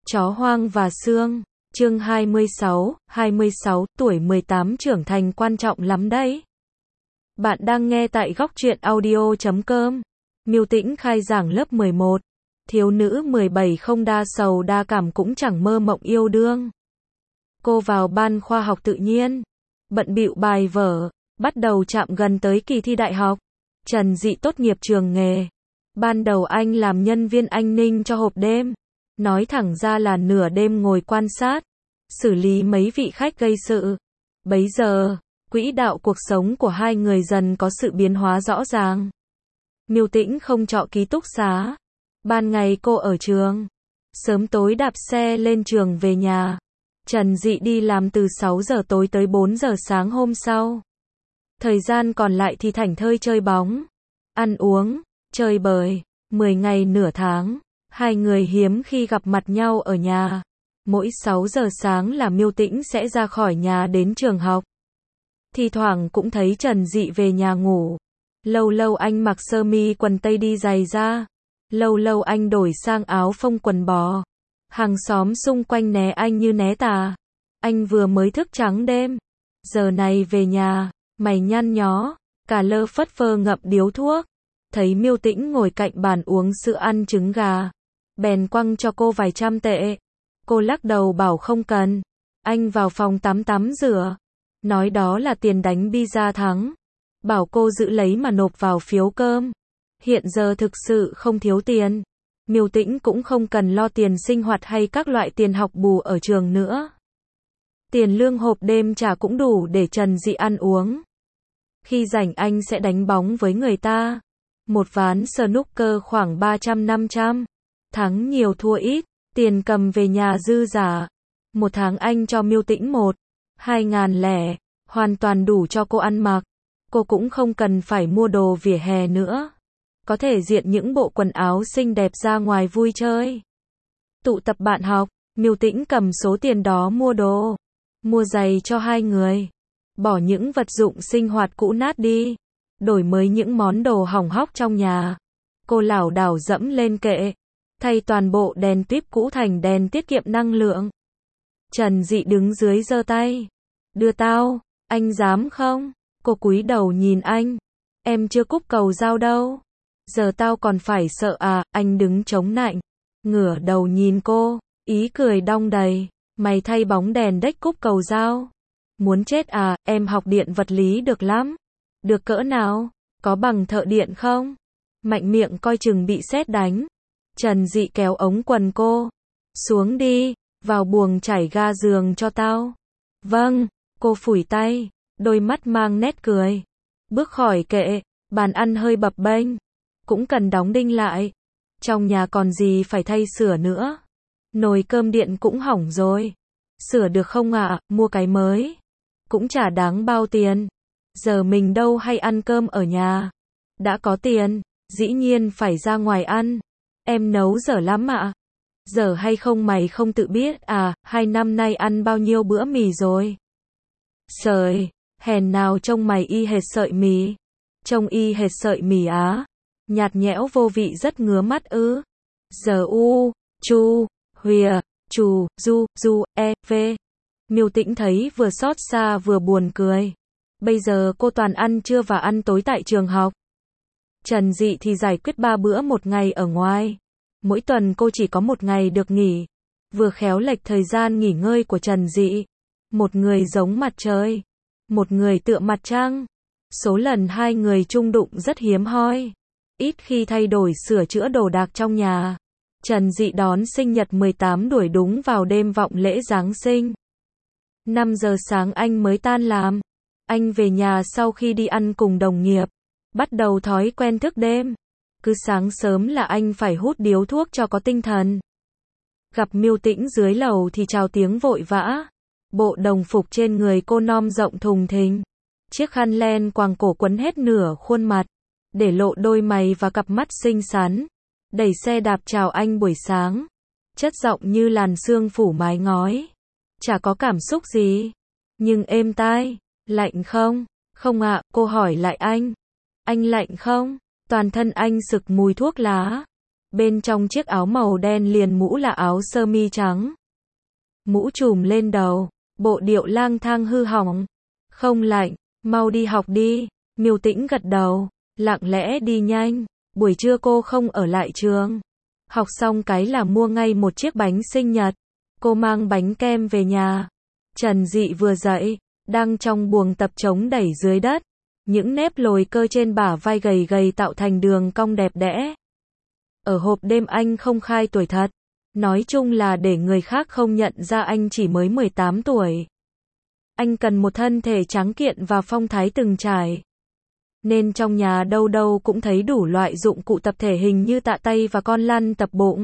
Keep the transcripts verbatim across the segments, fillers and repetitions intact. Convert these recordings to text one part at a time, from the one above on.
Chó hoang và xương. Chương hai mươi sáu, hai mươi sáu tuổi mười tám trưởng thành quan trọng lắm đấy. Bạn đang nghe tại góc truyện audio chấm com. Miêu Tĩnh khai giảng lớp mười một. Thiếu nữ mười bảy không đa sầu đa cảm cũng chẳng mơ mộng yêu đương. Cô vào ban khoa học tự nhiên, bận bịu bài vở, bắt đầu chạm gần tới kỳ thi đại học. Trần Dị tốt nghiệp trường nghề. Ban đầu anh làm nhân viên an ninh cho hộp đêm. Nói thẳng ra là nửa đêm ngồi quan sát, xử lý mấy vị khách gây sự. Bấy giờ, quỹ đạo cuộc sống của hai người dần có sự biến hóa rõ ràng. Miêu Tĩnh không trọ ký túc xá. Ban ngày cô ở trường, sớm tối đạp xe lên trường về nhà. Trần Dị đi làm từ sáu giờ tối tới bốn giờ sáng hôm sau. Thời gian còn lại thì thảnh thơi chơi bóng, ăn uống, chơi bời. Mười ngày nửa tháng, hai người hiếm khi gặp mặt nhau ở nhà. Mỗi sáu giờ sáng là Miêu Tĩnh sẽ ra khỏi nhà đến trường học. Thì thoảng cũng thấy Trần Dị về nhà ngủ. Lâu lâu anh mặc sơ mi quần tây đi giày ra. Lâu lâu anh đổi sang áo phông quần bò. Hàng xóm xung quanh né anh như né tà. Anh vừa mới thức trắng đêm. Giờ này về nhà, mày nhăn nhó, cả lơ phất phơ ngậm điếu thuốc. Thấy Miêu Tĩnh ngồi cạnh bàn uống sữa ăn trứng gà, bèn quăng cho cô vài trăm tệ. Cô lắc đầu bảo không cần. Anh vào phòng tắm tắm rửa, nói đó là tiền đánh pizza thắng. Bảo cô giữ lấy mà nộp vào phiếu cơm. Hiện giờ thực sự không thiếu tiền. Miêu Tĩnh cũng không cần lo tiền sinh hoạt hay các loại tiền học bù ở trường nữa. Tiền lương hộp đêm trả cũng đủ để Trần Dị ăn uống. Khi rảnh anh sẽ đánh bóng với người ta. Một ván snooker khoảng ba trăm năm trăm. Thắng nhiều thua ít, tiền cầm về nhà dư giả. Một tháng anh cho Miêu Tĩnh một, hai ngàn lẻ, hoàn toàn đủ cho cô ăn mặc. Cô cũng không cần phải mua đồ vỉa hè nữa. Có thể diện những bộ quần áo xinh đẹp ra ngoài vui chơi. Tụ tập bạn học, Miêu Tĩnh cầm số tiền đó mua đồ. Mua giày cho hai người. Bỏ những vật dụng sinh hoạt cũ nát đi. Đổi mới những món đồ hỏng hóc trong nhà. Cô lảo đảo dẫm lên kệ. Thay toàn bộ đèn tuýp cũ thành đèn tiết kiệm năng lượng. Trần Dị đứng dưới giơ tay. Đưa tao, anh dám không? Cô cúi đầu nhìn anh. Em chưa cúp cầu dao đâu. Giờ tao còn phải sợ à? Anh đứng chống nạnh, ngửa đầu nhìn cô, ý cười đong đầy. Mày thay bóng đèn đếch cúp cầu dao. Muốn chết à? Em học điện vật lý được lắm. Được cỡ nào? Có bằng thợ điện không? Mạnh miệng coi chừng bị sét đánh. Trần Dị kéo ống quần cô. Xuống đi, vào buồng chảy ga giường cho tao. Vâng, cô phủi tay, đôi mắt mang nét cười. Bước khỏi kệ, bàn ăn hơi bập bênh. Cũng cần đóng đinh lại. Trong nhà còn gì phải thay sửa nữa. Nồi cơm điện cũng hỏng rồi. Sửa được không ạ? À? Mua cái mới. Cũng chả đáng bao tiền. Giờ mình đâu hay ăn cơm ở nhà. Đã có tiền, dĩ nhiên phải ra ngoài ăn. Em nấu dở lắm ạ. À? Dở hay không mày không tự biết à? Hai năm nay ăn bao nhiêu bữa mì rồi? Trời, hèn nào trông mày y hệt sợi mì. Trông y hệt sợi mì á. Nhạt nhẽo vô vị rất ngứa mắt ư. Giờ u, chu, huìa, chù, du, du, e, v. Miêu Tĩnh thấy vừa xót xa vừa buồn cười. Bây giờ cô toàn ăn trưa và ăn tối tại trường học. Trần Dị thì giải quyết ba bữa một ngày ở ngoài. Mỗi tuần cô chỉ có một ngày được nghỉ. Vừa khéo lệch thời gian nghỉ ngơi của Trần Dị. Một người giống mặt trời, một người tựa mặt trăng. Số lần hai người chung đụng rất hiếm hoi. Ít khi thay đổi sửa chữa đồ đạc trong nhà. Trần Dị đón sinh nhật mười tám đuổi đúng vào đêm vọng lễ Giáng sinh. năm giờ sáng anh mới tan làm. Anh về nhà sau khi đi ăn cùng đồng nghiệp. Bắt đầu thói quen thức đêm. Cứ sáng sớm là anh phải hút điếu thuốc cho có tinh thần. Gặp Miêu Tĩnh dưới lầu thì chào tiếng vội vã. Bộ đồng phục trên người cô nom rộng thùng thình. Chiếc khăn len quàng cổ quấn hết nửa khuôn mặt. Để lộ đôi mày và cặp mắt xinh xắn. Đẩy xe đạp chào anh buổi sáng. Chất giọng như làn sương phủ mái ngói. Chả có cảm xúc gì. Nhưng êm tai. Lạnh không? Không ạ, cô hỏi lại anh. Anh lạnh không? Toàn thân anh sực mùi thuốc lá. Bên trong chiếc áo màu đen liền mũ là áo sơ mi trắng. Mũ trùm lên đầu, bộ điệu lang thang hư hỏng. Không lạnh, mau đi học đi. Miêu Tĩnh gật đầu, lặng lẽ đi nhanh. Buổi trưa cô không ở lại trường. Học xong cái là mua ngay một chiếc bánh sinh nhật. Cô mang bánh kem về nhà. Trần Dị vừa dậy, đang trong buồng tập chống đẩy dưới đất. Những nếp lồi cơ trên bả vai gầy gầy tạo thành đường cong đẹp đẽ. Ở hộp đêm anh không khai tuổi thật. Nói chung là để người khác không nhận ra anh chỉ mới mười tám tuổi. Anh cần một thân thể tráng kiện và phong thái từng trải. Nên trong nhà đâu đâu cũng thấy đủ loại dụng cụ tập thể hình như tạ tay và con lăn tập bụng.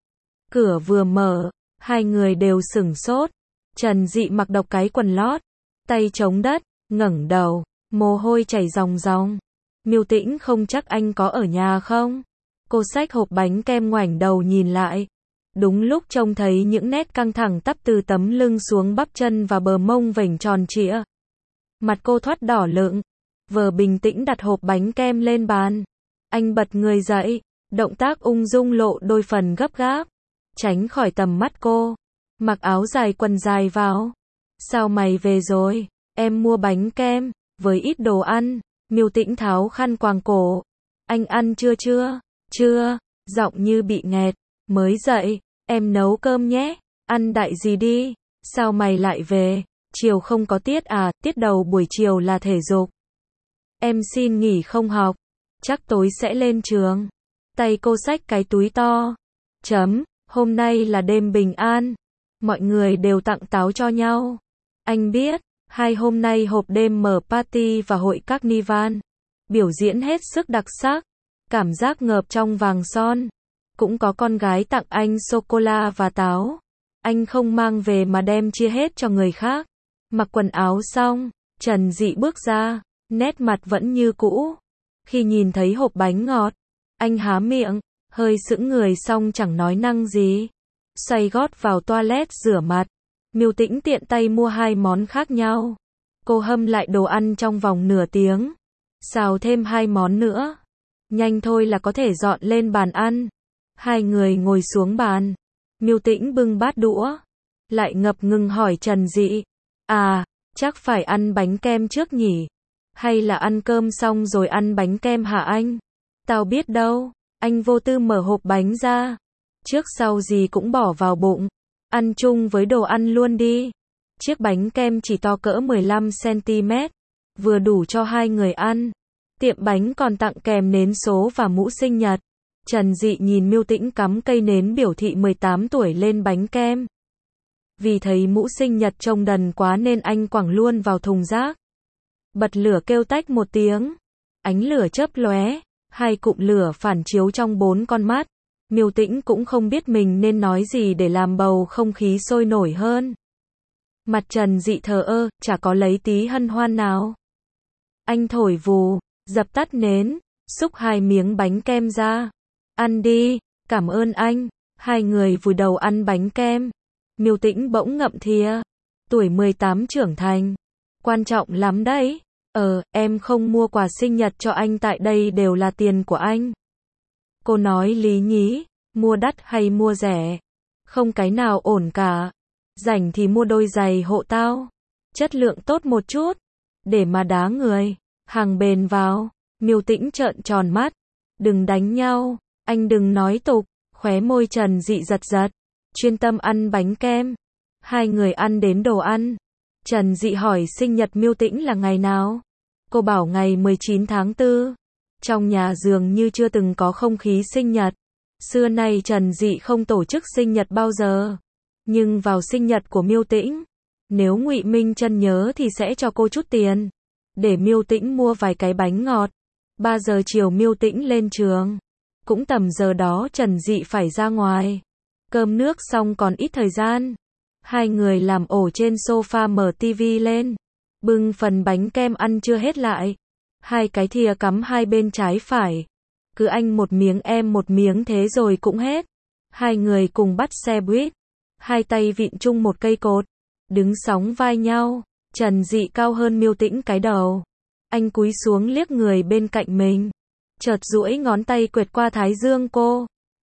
Cửa vừa mở, hai người đều sửng sốt. Trần Dị mặc độc cái quần lót, tay chống đất, ngẩng đầu, mồ hôi chảy ròng ròng. Miêu Tĩnh không chắc anh có ở nhà không? Cô xách hộp bánh kem ngoảnh đầu nhìn lại. Đúng lúc trông thấy những nét căng thẳng tắp từ tấm lưng xuống bắp chân và bờ mông vểnh tròn trịa. Mặt cô thoát đỏ lựng, vờ bình tĩnh đặt hộp bánh kem lên bàn. Anh bật người dậy, động tác ung dung lộ đôi phần gấp gáp, tránh khỏi tầm mắt cô. Mặc áo dài quần dài vào. Sao mày về rồi? Em mua bánh kem, với ít đồ ăn. Miêu Tĩnh tháo khăn quàng cổ. Anh ăn chưa chưa? Chưa, giọng như bị nghẹt. Mới dậy, em nấu cơm nhé. Ăn đại gì đi? Sao mày lại về? Chiều không có tiết à? Tiết đầu buổi chiều là thể dục. Em xin nghỉ không học. Chắc tối sẽ lên trường. Tay cô xách cái túi to. Chấm, hôm nay là đêm bình an. Mọi người đều tặng táo cho nhau. Anh biết, hai hôm nay hộp đêm mở party và hội carnival. Biểu diễn hết sức đặc sắc. Cảm giác ngợp trong vàng son. Cũng có con gái tặng anh sô-cô-la và táo. Anh không mang về mà đem chia hết cho người khác. Mặc quần áo xong, Trần Dị bước ra, nét mặt vẫn như cũ. Khi nhìn thấy hộp bánh ngọt, anh há miệng, hơi sững người xong chẳng nói năng gì. Xoay gót vào toilet rửa mặt. Miêu Tĩnh tiện tay mua hai món khác nhau. Cô hâm lại đồ ăn trong vòng nửa tiếng. Xào thêm hai món nữa. Nhanh thôi là có thể dọn lên bàn ăn. Hai người ngồi xuống bàn. Miêu Tĩnh bưng bát đũa. Lại ngập ngừng hỏi Trần Dị. À, chắc phải ăn bánh kem trước nhỉ? Hay là ăn cơm xong rồi ăn bánh kem hả anh? Tao biết đâu. Anh vô tư mở hộp bánh ra. Trước sau gì cũng bỏ vào bụng. Ăn chung với đồ ăn luôn đi. Chiếc bánh kem chỉ to cỡ mười lăm xăng-ti-mét. Vừa đủ cho hai người ăn. Tiệm bánh còn tặng kèm nến số và mũ sinh nhật. Trần Dị nhìn Miêu Tĩnh cắm cây nến biểu thị mười tám tuổi lên bánh kem. Vì thấy mũ sinh nhật trông đần quá nên anh quẳng luôn vào thùng rác. Bật lửa kêu tách một tiếng. Ánh lửa chớp lóe. Hai cụm lửa phản chiếu trong bốn con mắt. Miêu Tĩnh cũng không biết mình nên nói gì để làm bầu không khí sôi nổi hơn. Mặt Trần Dị thờ ơ, chả có lấy tí hân hoan nào. Anh thổi vù, dập tắt nến, xúc hai miếng bánh kem ra. Ăn đi, cảm ơn anh. Hai người vùi đầu ăn bánh kem. Miêu Tĩnh bỗng ngậm thìa. Tuổi mười tám trưởng thành. Quan trọng lắm đấy. Ờ, em không mua quà sinh nhật cho anh tại đây đều là tiền của anh. Cô nói lý nhí, mua đắt hay mua rẻ? Không cái nào ổn cả. Rảnh thì mua đôi giày hộ tao. Chất lượng tốt một chút. Để mà đá người. Hàng bền vào. Miêu Tĩnh trợn tròn mắt. Đừng đánh nhau. Anh đừng nói tục. Khóe môi Trần Dị giật giật. Chuyên tâm ăn bánh kem. Hai người ăn đến đồ ăn. Trần Dị hỏi sinh nhật Miêu Tĩnh là ngày nào? Cô bảo ngày mười chín tháng tư. Trong nhà dường như chưa từng có không khí sinh nhật. Xưa nay Trần Dị không tổ chức sinh nhật bao giờ. Nhưng vào sinh nhật của Miêu Tĩnh, nếu Ngụy Minh Chân nhớ thì sẽ cho cô chút tiền. Để Miêu Tĩnh mua vài cái bánh ngọt. ba giờ chiều Miêu Tĩnh lên trường. Cũng tầm giờ đó Trần Dị phải ra ngoài. Cơm nước xong còn ít thời gian. Hai người làm ổ trên sofa mở tivi lên. Bưng phần bánh kem ăn chưa hết lại. Hai cái thìa cắm hai bên trái phải. Cứ anh một miếng em một miếng thế rồi cũng hết. Hai người cùng bắt xe buýt. Hai tay vịn chung một cây cột. Đứng sóng vai nhau. Trần Dị cao hơn Miêu Tĩnh cái đầu. Anh cúi xuống liếc người bên cạnh mình. Chợt duỗi ngón tay quẹt qua thái dương cô.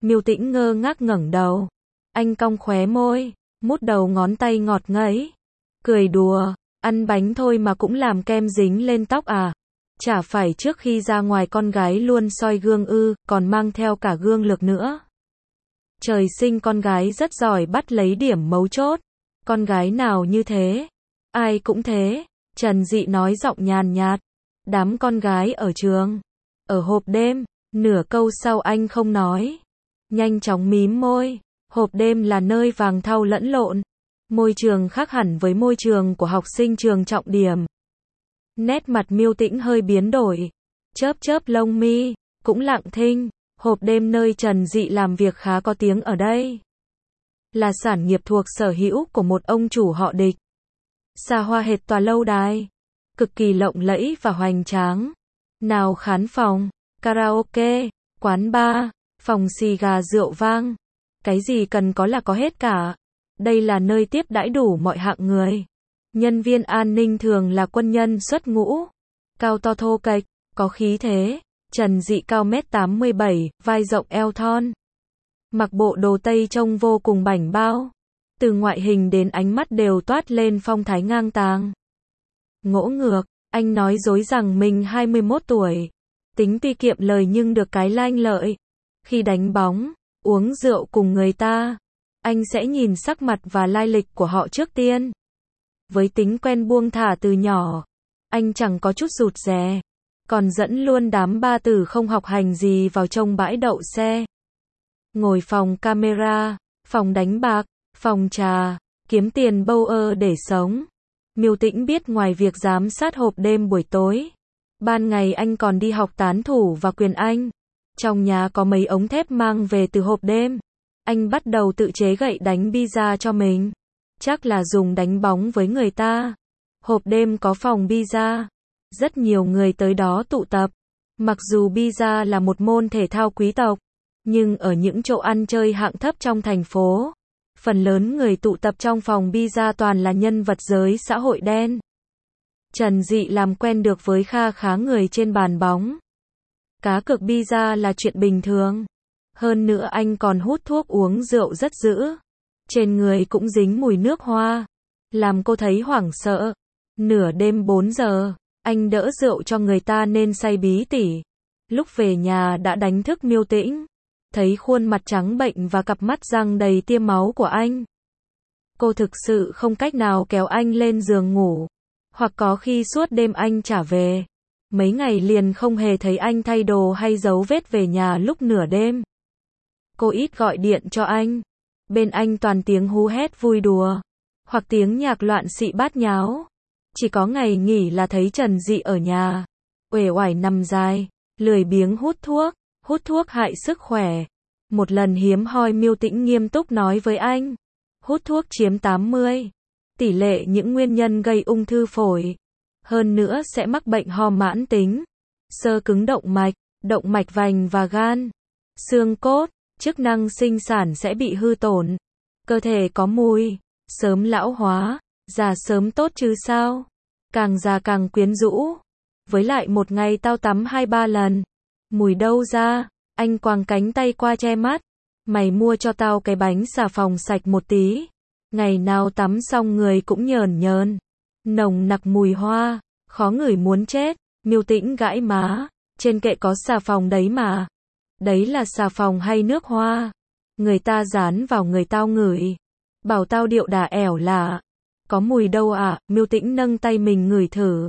Miêu Tĩnh ngơ ngác ngẩng đầu. Anh cong khóe môi, mút đầu ngón tay ngọt ngấy. Cười đùa, ăn bánh thôi mà cũng làm kem dính lên tóc à? Chả phải trước khi ra ngoài con gái luôn soi gương ư, còn mang theo cả gương lược nữa. Trời sinh con gái rất giỏi bắt lấy điểm mấu chốt. Con gái nào như thế? Ai cũng thế. Trần Dị nói giọng nhàn nhạt. Đám con gái ở trường, ở hộp đêm. Nửa câu sau anh không nói. Nhanh chóng mím môi. Hộp đêm là nơi vàng thau lẫn lộn. Môi trường khác hẳn với môi trường của học sinh trường trọng điểm. Nét mặt Miêu Tĩnh hơi biến đổi. Chớp chớp lông mi, cũng lặng thinh. Hộp đêm nơi Trần Dị làm việc khá có tiếng ở đây. Là sản nghiệp thuộc sở hữu của một ông chủ họ Địch. Xa hoa hệt tòa lâu đài. Cực kỳ lộng lẫy và hoành tráng. Nào khán phòng, karaoke, quán bar, phòng xì gà rượu vang. Cái gì cần có là có hết cả. Đây là nơi tiếp đãi đủ mọi hạng người. Nhân viên an ninh thường là quân nhân xuất ngũ. Cao to thô kệch, có khí thế. Trần Dị cao mét tám mươi bảy, vai rộng eo thon. Mặc bộ đồ tây trông vô cùng bảnh bao. Từ ngoại hình đến ánh mắt đều toát lên phong thái ngang tàng. Ngỗ ngược, anh nói dối rằng mình hai mươi mốt tuổi. Tính ti kiệm lời nhưng được cái lanh lợi. Khi đánh bóng, uống rượu cùng người ta, anh sẽ nhìn sắc mặt và lai lịch của họ trước tiên. Với tính quen buông thả từ nhỏ, anh chẳng có chút rụt rè. Còn dẫn luôn đám ba tử không học hành gì vào trong bãi đậu xe. Ngồi phòng camera, phòng đánh bạc, phòng trà, kiếm tiền bâu ơ để sống. Miêu Tĩnh biết ngoài việc giám sát hộp đêm buổi tối, ban ngày anh còn đi học tán thủ và quyền Anh. Trong nhà có mấy ống thép mang về từ hộp đêm. Anh bắt đầu tự chế gậy đánh pizza cho mình. Chắc là dùng đánh bóng với người ta. Hộp đêm có phòng pizza. Rất nhiều người tới đó tụ tập. Mặc dù pizza là một môn thể thao quý tộc, nhưng ở những chỗ ăn chơi hạng thấp trong thành phố, phần lớn người tụ tập trong phòng pizza toàn là nhân vật giới xã hội đen. Trần Dị làm quen được với kha khá người trên bàn bóng. Cá cược pizza là chuyện bình thường. Hơn nữa anh còn hút thuốc uống rượu rất dữ. Trên người cũng dính mùi nước hoa. Làm cô thấy hoảng sợ. Nửa đêm bốn giờ, anh đỡ rượu cho người ta nên say bí tỉ. Lúc về nhà đã đánh thức Miêu Tĩnh. Thấy khuôn mặt trắng bệnh và cặp mắt răng đầy tia máu của anh. Cô thực sự không cách nào kéo anh lên giường ngủ. Hoặc có khi suốt đêm anh trả về. Mấy ngày liền không hề thấy anh thay đồ hay dấu vết về nhà lúc nửa đêm. Cô ít gọi điện cho anh. Bên anh toàn tiếng hú hét vui đùa. Hoặc tiếng nhạc loạn xị bát nháo. Chỉ có ngày nghỉ là thấy Trần Dị ở nhà. Uể oải nằm dài. Lười biếng hút thuốc. Hút thuốc hại sức khỏe. Một lần hiếm hoi Miêu Tĩnh nghiêm túc nói với anh. Hút thuốc chiếm tám mươi tỷ lệ những nguyên nhân gây ung thư phổi. Hơn nữa sẽ mắc bệnh ho mãn tính. Xơ cứng động mạch, động mạch vành và gan. Xương cốt, chức năng sinh sản sẽ bị hư tổn. Cơ thể có mùi, sớm lão hóa, già sớm tốt chứ sao. Càng già càng quyến rũ. Với lại một ngày tao tắm hai ba lần. Mùi đâu ra, anh quàng cánh tay qua che mắt. Mày mua cho tao cái bánh xà phòng sạch một tí. Ngày nào tắm xong người cũng nhờn nhờn. Nồng nặc mùi hoa, khó ngửi muốn chết. Miêu Tĩnh gãi má. Trên kệ có xà phòng đấy mà. Đấy là xà phòng hay nước hoa? Người ta dán vào người tao ngửi. Bảo tao điệu đà ẻo lạ. Có mùi đâu ạ? À? Miêu Tĩnh nâng tay mình ngửi thử.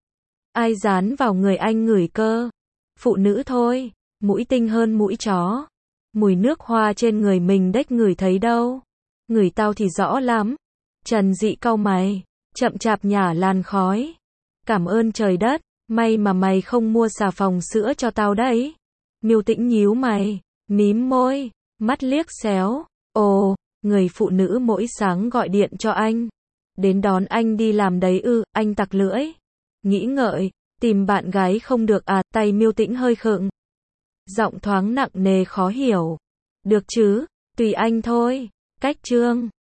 Ai dán vào người anh ngửi cơ? Phụ nữ thôi. Mũi tinh hơn mũi chó. Mùi nước hoa trên người mình đếch ngửi thấy đâu. Ngửi tao thì rõ lắm. Trần Dị cau mày. Chậm chạp nhả làn khói. Cảm ơn trời đất. May mà mày không mua xà phòng sữa cho tao đấy. Miêu Tĩnh nhíu mày. Mím môi. Mắt liếc xéo. Ồ, người phụ nữ mỗi sáng gọi điện cho anh. Đến đón anh đi làm đấy ư, anh tặc lưỡi. Nghĩ ngợi. Tìm bạn gái không được à, tay Miêu Tĩnh hơi khựng. Giọng thoáng nặng nề khó hiểu. Được chứ, tùy anh thôi. Cách chương.